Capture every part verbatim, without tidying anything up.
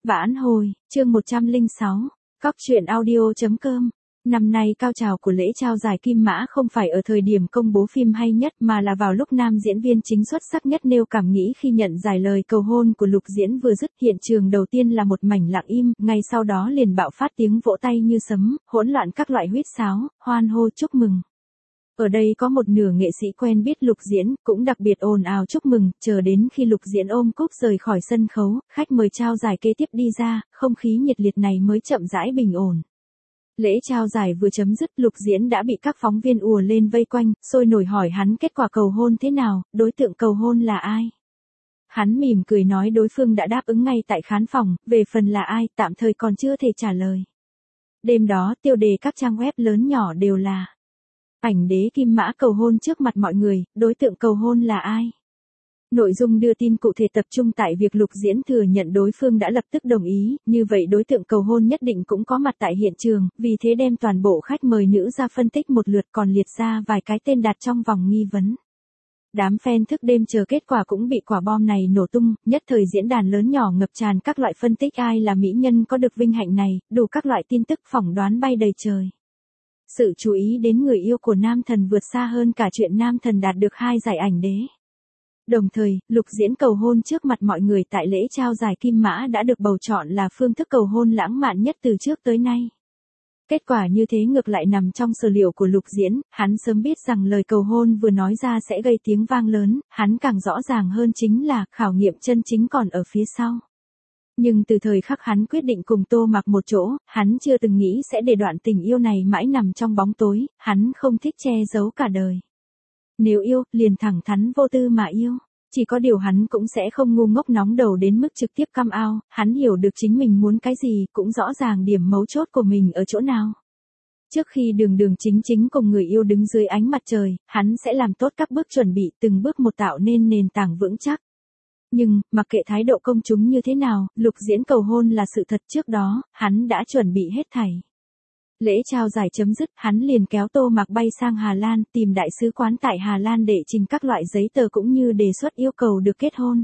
Vãn hồi, chương một trăm lẻ sáu, cóc truyện audio.com. Năm nay cao trào của lễ trao giải Kim Mã không phải ở thời điểm công bố phim hay nhất mà là vào lúc nam diễn viên chính xuất sắc nhất nêu cảm nghĩ khi nhận giải lời cầu hôn của Lục Diễn vừa dứt. Hiện trường đầu tiên là một mảnh lặng im, ngay sau đó liền bạo phát tiếng vỗ tay như sấm, hỗn loạn các loại huýt sáo, hoan hô chúc mừng. Ở đây có một nửa nghệ sĩ quen biết Lục Diễn, cũng đặc biệt ồn ào chúc mừng, chờ đến khi Lục Diễn ôm cúp rời khỏi sân khấu, khách mời trao giải kế tiếp đi ra, không khí nhiệt liệt này mới chậm rãi bình ổn. Lễ trao giải vừa chấm dứt, Lục Diễn đã bị các phóng viên ùa lên vây quanh, sôi nổi hỏi hắn kết quả cầu hôn thế nào, đối tượng cầu hôn là ai. Hắn mỉm cười nói đối phương đã đáp ứng ngay tại khán phòng, về phần là ai, tạm thời còn chưa thể trả lời. Đêm đó, tiêu đề các trang web lớn nhỏ đều là ảnh đế Kim Mã cầu hôn trước mặt mọi người, đối tượng cầu hôn là ai? Nội dung đưa tin cụ thể tập trung tại việc Lục Diễn thừa nhận đối phương đã lập tức đồng ý, như vậy đối tượng cầu hôn nhất định cũng có mặt tại hiện trường, vì thế đem toàn bộ khách mời nữ ra phân tích một lượt còn liệt ra vài cái tên đặt trong vòng nghi vấn. Đám fan thức đêm chờ kết quả cũng bị quả bom này nổ tung, nhất thời diễn đàn lớn nhỏ ngập tràn các loại phân tích ai là mỹ nhân có được vinh hạnh này, đủ các loại tin tức phỏng đoán bay đầy trời. Sự chú ý đến người yêu của nam thần vượt xa hơn cả chuyện nam thần đạt được hai giải ảnh đế. Đồng thời, Lục Diễn cầu hôn trước mặt mọi người tại lễ trao giải Kim Mã đã được bầu chọn là phương thức cầu hôn lãng mạn nhất từ trước tới nay. Kết quả như thế ngược lại nằm trong sở liệu của Lục Diễn, hắn sớm biết rằng lời cầu hôn vừa nói ra sẽ gây tiếng vang lớn, hắn càng rõ ràng hơn chính là khảo nghiệm chân chính còn ở phía sau. Nhưng từ thời khắc hắn quyết định cùng Tô Mặc một chỗ, hắn chưa từng nghĩ sẽ để đoạn tình yêu này mãi nằm trong bóng tối, hắn không thích che giấu cả đời. Nếu yêu, liền thẳng thắn vô tư mà yêu. Chỉ có điều hắn cũng sẽ không ngu ngốc nóng đầu đến mức trực tiếp căm ao, hắn hiểu được chính mình muốn cái gì, cũng rõ ràng điểm mấu chốt của mình ở chỗ nào. Trước khi đường đường chính chính cùng người yêu đứng dưới ánh mặt trời, hắn sẽ làm tốt các bước chuẩn bị từng bước một tạo nên nền tảng vững chắc. Nhưng, mặc kệ thái độ công chúng như thế nào, Lục Diễn cầu hôn là sự thật trước đó, hắn đã chuẩn bị hết thảy. Lễ trao giải chấm dứt, hắn liền kéo Tô Mặc bay sang Hà Lan, tìm đại sứ quán tại Hà Lan để trình các loại giấy tờ cũng như đề xuất yêu cầu được kết hôn.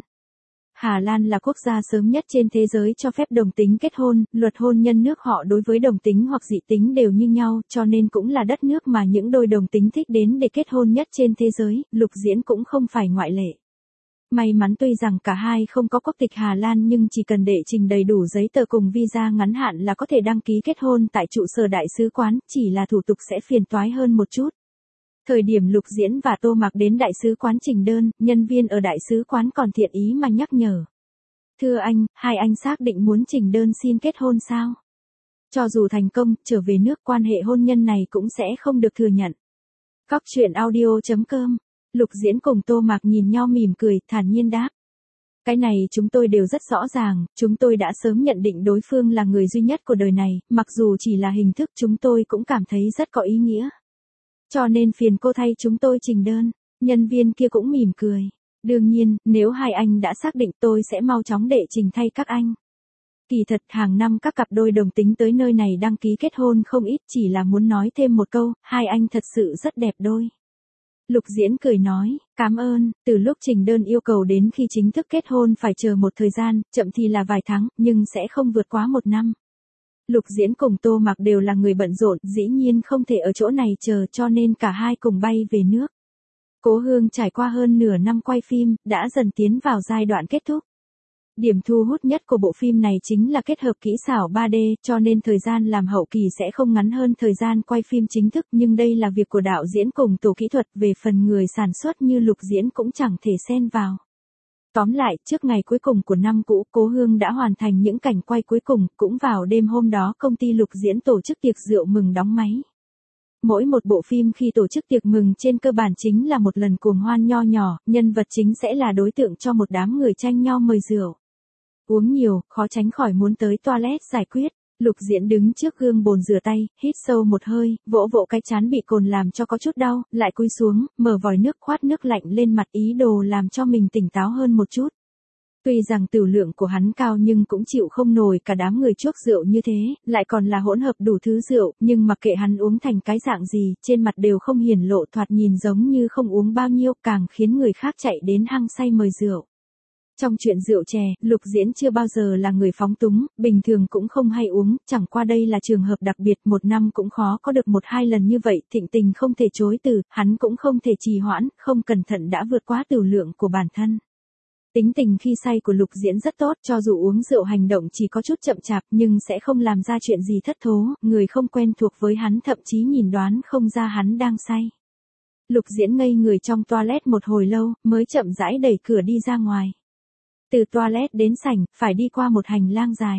Hà Lan là quốc gia sớm nhất trên thế giới cho phép đồng tính kết hôn, luật hôn nhân nước họ đối với đồng tính hoặc dị tính đều như nhau, cho nên cũng là đất nước mà những đôi đồng tính thích đến để kết hôn nhất trên thế giới, Lục Diễn cũng không phải ngoại lệ. May mắn tuy rằng cả hai không có quốc tịch Hà Lan nhưng chỉ cần đệ trình đầy đủ giấy tờ cùng visa ngắn hạn là có thể đăng ký kết hôn tại trụ sở đại sứ quán, chỉ là thủ tục sẽ phiền toái hơn một chút. Thời điểm Lục Diễn và Tô Mặc đến đại sứ quán trình đơn, nhân viên ở đại sứ quán còn thiện ý mà nhắc nhở. Thưa anh, hai anh xác định muốn trình đơn xin kết hôn sao? Cho dù thành công, trở về nước quan hệ hôn nhân này cũng sẽ không được thừa nhận. Cóc truyện audio.com. Lục Diễn cùng Tô Mặc nhìn nhau mỉm cười, thản nhiên đáp. Cái này chúng tôi đều rất rõ ràng, chúng tôi đã sớm nhận định đối phương là người duy nhất của đời này, mặc dù chỉ là hình thức chúng tôi cũng cảm thấy rất có ý nghĩa. Cho nên phiền cô thay chúng tôi trình đơn, nhân viên kia cũng mỉm cười. Đương nhiên, nếu hai anh đã xác định tôi sẽ mau chóng đệ trình thay các anh. Kỳ thật hàng năm các cặp đôi đồng tính tới nơi này đăng ký kết hôn không ít, chỉ là muốn nói thêm một câu, hai anh thật sự rất đẹp đôi. Lục Diễn cười nói, cảm ơn, từ lúc trình đơn yêu cầu đến khi chính thức kết hôn phải chờ một thời gian, chậm thì là vài tháng, nhưng sẽ không vượt quá một năm. Lục Diễn cùng Tô Mặc đều là người bận rộn, dĩ nhiên không thể ở chỗ này chờ cho nên cả hai cùng bay về nước. Cố Hương trải qua hơn nửa năm quay phim, đã dần tiến vào giai đoạn kết thúc. Điểm thu hút nhất của bộ phim này chính là kết hợp kỹ xảo ba D, cho nên thời gian làm hậu kỳ sẽ không ngắn hơn thời gian quay phim chính thức, nhưng đây là việc của đạo diễn cùng tổ kỹ thuật, về phần người sản xuất như Lục Diễn cũng chẳng thể xen vào. Tóm lại, trước ngày cuối cùng của năm cũ, Cố Hương đã hoàn thành những cảnh quay cuối cùng, cũng vào đêm hôm đó công ty Lục Diễn tổ chức tiệc rượu mừng đóng máy. Mỗi một bộ phim khi tổ chức tiệc mừng trên cơ bản chính là một lần cuồng hoan nho nhỏ, nhân vật chính sẽ là đối tượng cho một đám người tranh nhau mời rượu. Uống nhiều, khó tránh khỏi muốn tới toilet giải quyết. Lục Diễn đứng trước gương bồn rửa tay, hít sâu một hơi, vỗ vỗ cái trán bị cồn làm cho có chút đau, lại cúi xuống, mở vòi nước khoát nước lạnh lên mặt ý đồ làm cho mình tỉnh táo hơn một chút. Tuy rằng tửu lượng của hắn cao nhưng cũng chịu không nổi cả đám người chuốc rượu như thế, lại còn là hỗn hợp đủ thứ rượu, nhưng mặc kệ hắn uống thành cái dạng gì, trên mặt đều không hiển lộ, thoạt nhìn giống như không uống bao nhiêu, càng khiến người khác chạy đến hăng say mời rượu. Trong chuyện rượu chè, Lục Diễn chưa bao giờ là người phóng túng, bình thường cũng không hay uống, chẳng qua đây là trường hợp đặc biệt, một năm cũng khó có được một hai lần như vậy, thịnh tình không thể chối từ, hắn cũng không thể trì hoãn, không cẩn thận đã vượt quá tửu lượng của bản thân. Tính tình khi say của Lục Diễn rất tốt, cho dù uống rượu hành động chỉ có chút chậm chạp nhưng sẽ không làm ra chuyện gì thất thố, người không quen thuộc với hắn thậm chí nhìn đoán không ra hắn đang say. Lục Diễn ngây người trong toilet một hồi lâu, mới chậm rãi đẩy cửa đi ra ngoài. Từ toilet đến sảnh, phải đi qua một hành lang dài.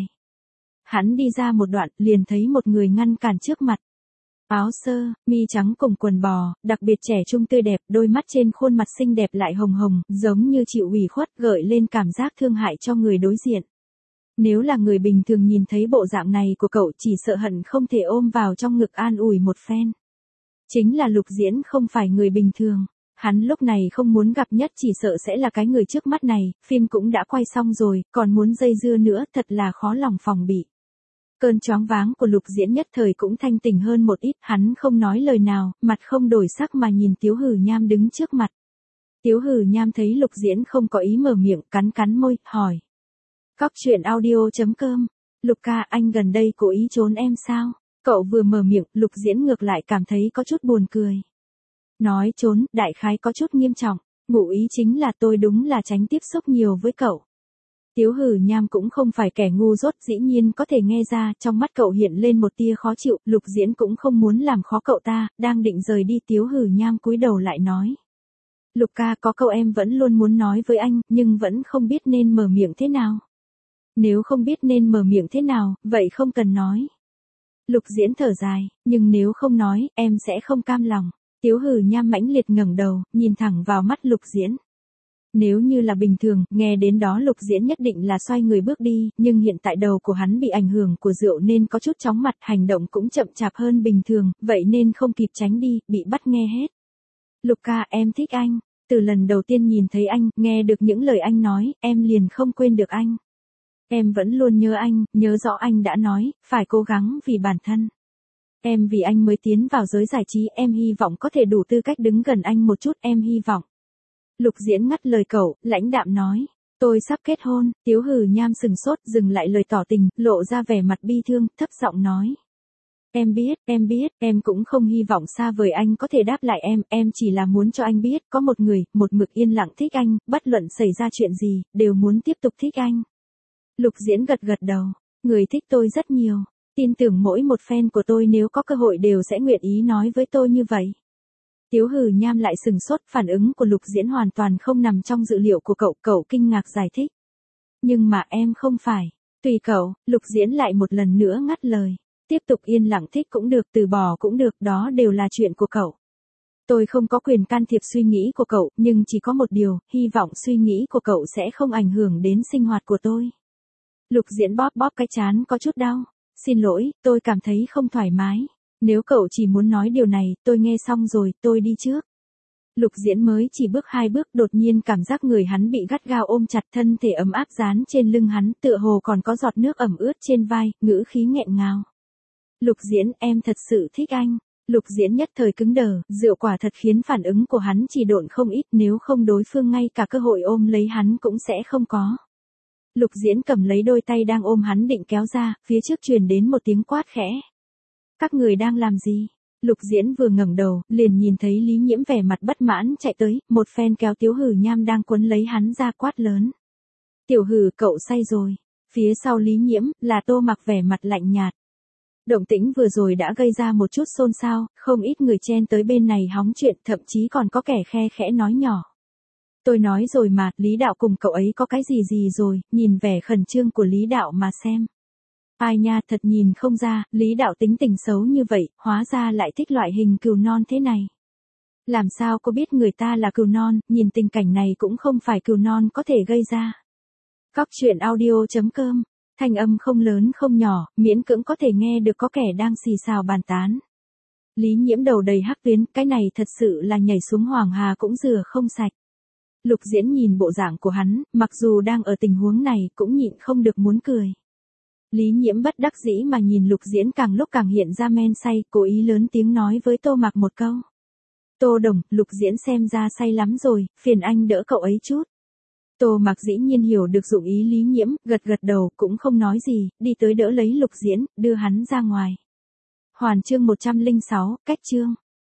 Hắn đi ra một đoạn, liền thấy một người ngăn cản trước mặt. Áo sơ, mi trắng cùng quần bò, đặc biệt trẻ trung tươi đẹp, đôi mắt trên khuôn mặt xinh đẹp lại hồng hồng, giống như chịu ủy khuất, gợi lên cảm giác thương hại cho người đối diện. Nếu là người bình thường nhìn thấy bộ dạng này của cậu chỉ sợ hận không thể ôm vào trong ngực an ủi một phen. Chính là Lục Diễn không phải người bình thường. Hắn lúc này không muốn gặp nhất chỉ sợ sẽ là cái người trước mắt này, phim cũng đã quay xong rồi, còn muốn dây dưa nữa thật là khó lòng phòng bị. Cơn choáng váng của Lục Diễn nhất thời cũng thanh tỉnh hơn một ít, hắn không nói lời nào, mặt không đổi sắc mà nhìn Tiếu Hử Nham đứng trước mặt. Tiếu Hử Nham thấy Lục Diễn không có ý mở miệng, cắn cắn môi, hỏi. Cóc truyện audio chấm com, Lục ca, anh gần đây cố ý trốn em sao? Cậu vừa mở miệng, Lục Diễn ngược lại cảm thấy có chút buồn cười. Nói trốn, đại khái có chút nghiêm trọng, ngụ ý chính là tôi đúng là tránh tiếp xúc nhiều với cậu. Tiếu Hử Nham cũng không phải kẻ ngu dốt, dĩ nhiên có thể nghe ra, trong mắt cậu hiện lên một tia khó chịu, Lục Diễn cũng không muốn làm khó cậu ta, đang định rời đi, Tiếu Hử Nham cúi đầu lại nói. Lục ca, có câu em vẫn luôn muốn nói với anh, nhưng vẫn không biết nên mở miệng thế nào. Nếu không biết nên mở miệng thế nào, vậy không cần nói. Lục Diễn thở dài, nhưng nếu không nói, em sẽ không cam lòng. Tiếu Hử Nham mãnh liệt ngẩng đầu, nhìn thẳng vào mắt Lục Diễn. Nếu như là bình thường, nghe đến đó Lục Diễn nhất định là xoay người bước đi, nhưng hiện tại đầu của hắn bị ảnh hưởng của rượu nên có chút chóng mặt, hành động cũng chậm chạp hơn bình thường, vậy nên không kịp tránh đi, bị bắt nghe hết. Lục ca, em thích anh, từ lần đầu tiên nhìn thấy anh, nghe được những lời anh nói, em liền không quên được anh. Em vẫn luôn nhớ anh, nhớ rõ anh đã nói, phải cố gắng vì bản thân. Em vì anh mới tiến vào giới giải trí, em hy vọng có thể đủ tư cách đứng gần anh một chút, em hy vọng. Lục Diễn ngắt lời cậu, lãnh đạm nói, tôi sắp kết hôn. Tiếu Hử Nham sừng sốt, dừng lại lời tỏ tình, lộ ra vẻ mặt bi thương, thấp giọng nói. Em biết, em biết, em cũng không hy vọng xa vời anh có thể đáp lại em, em chỉ là muốn cho anh biết, có một người, một mực yên lặng thích anh, bất luận xảy ra chuyện gì, đều muốn tiếp tục thích anh. Lục Diễn gật gật đầu, người thích tôi rất nhiều. Tin tưởng mỗi một fan của tôi nếu có cơ hội đều sẽ nguyện ý nói với tôi như vậy. Tiếu Hử Nham lại sừng sốt, phản ứng của Lục Diễn hoàn toàn không nằm trong dự liệu của cậu, cậu kinh ngạc giải thích. Nhưng mà em không phải, tùy cậu, Lục Diễn lại một lần nữa ngắt lời. Tiếp tục yên lặng thích cũng được, từ bỏ cũng được, đó đều là chuyện của cậu. Tôi không có quyền can thiệp suy nghĩ của cậu, nhưng chỉ có một điều, hy vọng suy nghĩ của cậu sẽ không ảnh hưởng đến sinh hoạt của tôi. Lục Diễn bóp bóp cái trán có chút đau. Xin lỗi, tôi cảm thấy không thoải mái. Nếu cậu chỉ muốn nói điều này, tôi nghe xong rồi, tôi đi trước. Lục Diễn mới chỉ bước hai bước, đột nhiên cảm giác người hắn bị gắt gao ôm chặt, thân thể ấm áp dán trên lưng hắn, tựa hồ còn có giọt nước ẩm ướt trên vai, ngữ khí nghẹn ngào. Lục Diễn, em thật sự thích anh. Lục Diễn nhất thời cứng đờ, rượu quả thật khiến phản ứng của hắn chỉ độn không ít, nếu không đối phương ngay cả cơ hội ôm lấy hắn cũng sẽ không có. Lục Diễn cầm lấy đôi tay đang ôm hắn định kéo ra, phía trước truyền đến một tiếng quát khẽ. Các người đang làm gì? Lục Diễn vừa ngẩng đầu, liền nhìn thấy Lý Nhiễm vẻ mặt bất mãn chạy tới, một phen kéo Tiếu Hử Nham đang quấn lấy hắn ra, quát lớn. Tiểu Hử, cậu say rồi. Phía sau Lý Nhiễm, là Tô Mặc vẻ mặt lạnh nhạt. Động tĩnh vừa rồi đã gây ra một chút xôn xao, không ít người chen tới bên này hóng chuyện, thậm chí còn có kẻ khe khẽ nói nhỏ. Tôi nói rồi mà, Lý Đạo cùng cậu ấy có cái gì gì rồi, nhìn vẻ khẩn trương của Lý Đạo mà xem. Ai nha, thật nhìn không ra, Lý Đạo tính tình xấu như vậy, hóa ra lại thích loại hình cừu non thế này. Làm sao cô biết người ta là cừu non, nhìn tình cảnh này cũng không phải cừu non có thể gây ra. Cóc truyện audio chấm com, thanh âm không lớn không nhỏ, miễn cưỡng có thể nghe được có kẻ đang xì xào bàn tán. Lý Nhiễm đầu đầy hắc tuyến, cái này thật sự là nhảy xuống Hoàng Hà cũng rửa không sạch. Lục Diễn nhìn bộ dạng của hắn, mặc dù đang ở tình huống này, cũng nhịn không được muốn cười. Lý Nhiễm bất đắc dĩ mà nhìn Lục Diễn càng lúc càng hiện ra men say, cố ý lớn tiếng nói với Tô Mặc một câu. Tô Đồng, Lục Diễn xem ra say lắm rồi, phiền anh đỡ cậu ấy chút. Tô Mạc dĩ nhiên hiểu được dụng ý Lý Nhiễm, gật gật đầu, cũng không nói gì, đi tới đỡ lấy Lục Diễn, đưa hắn ra ngoài. Hoàn chương một trăm lẻ sáu, cách chương.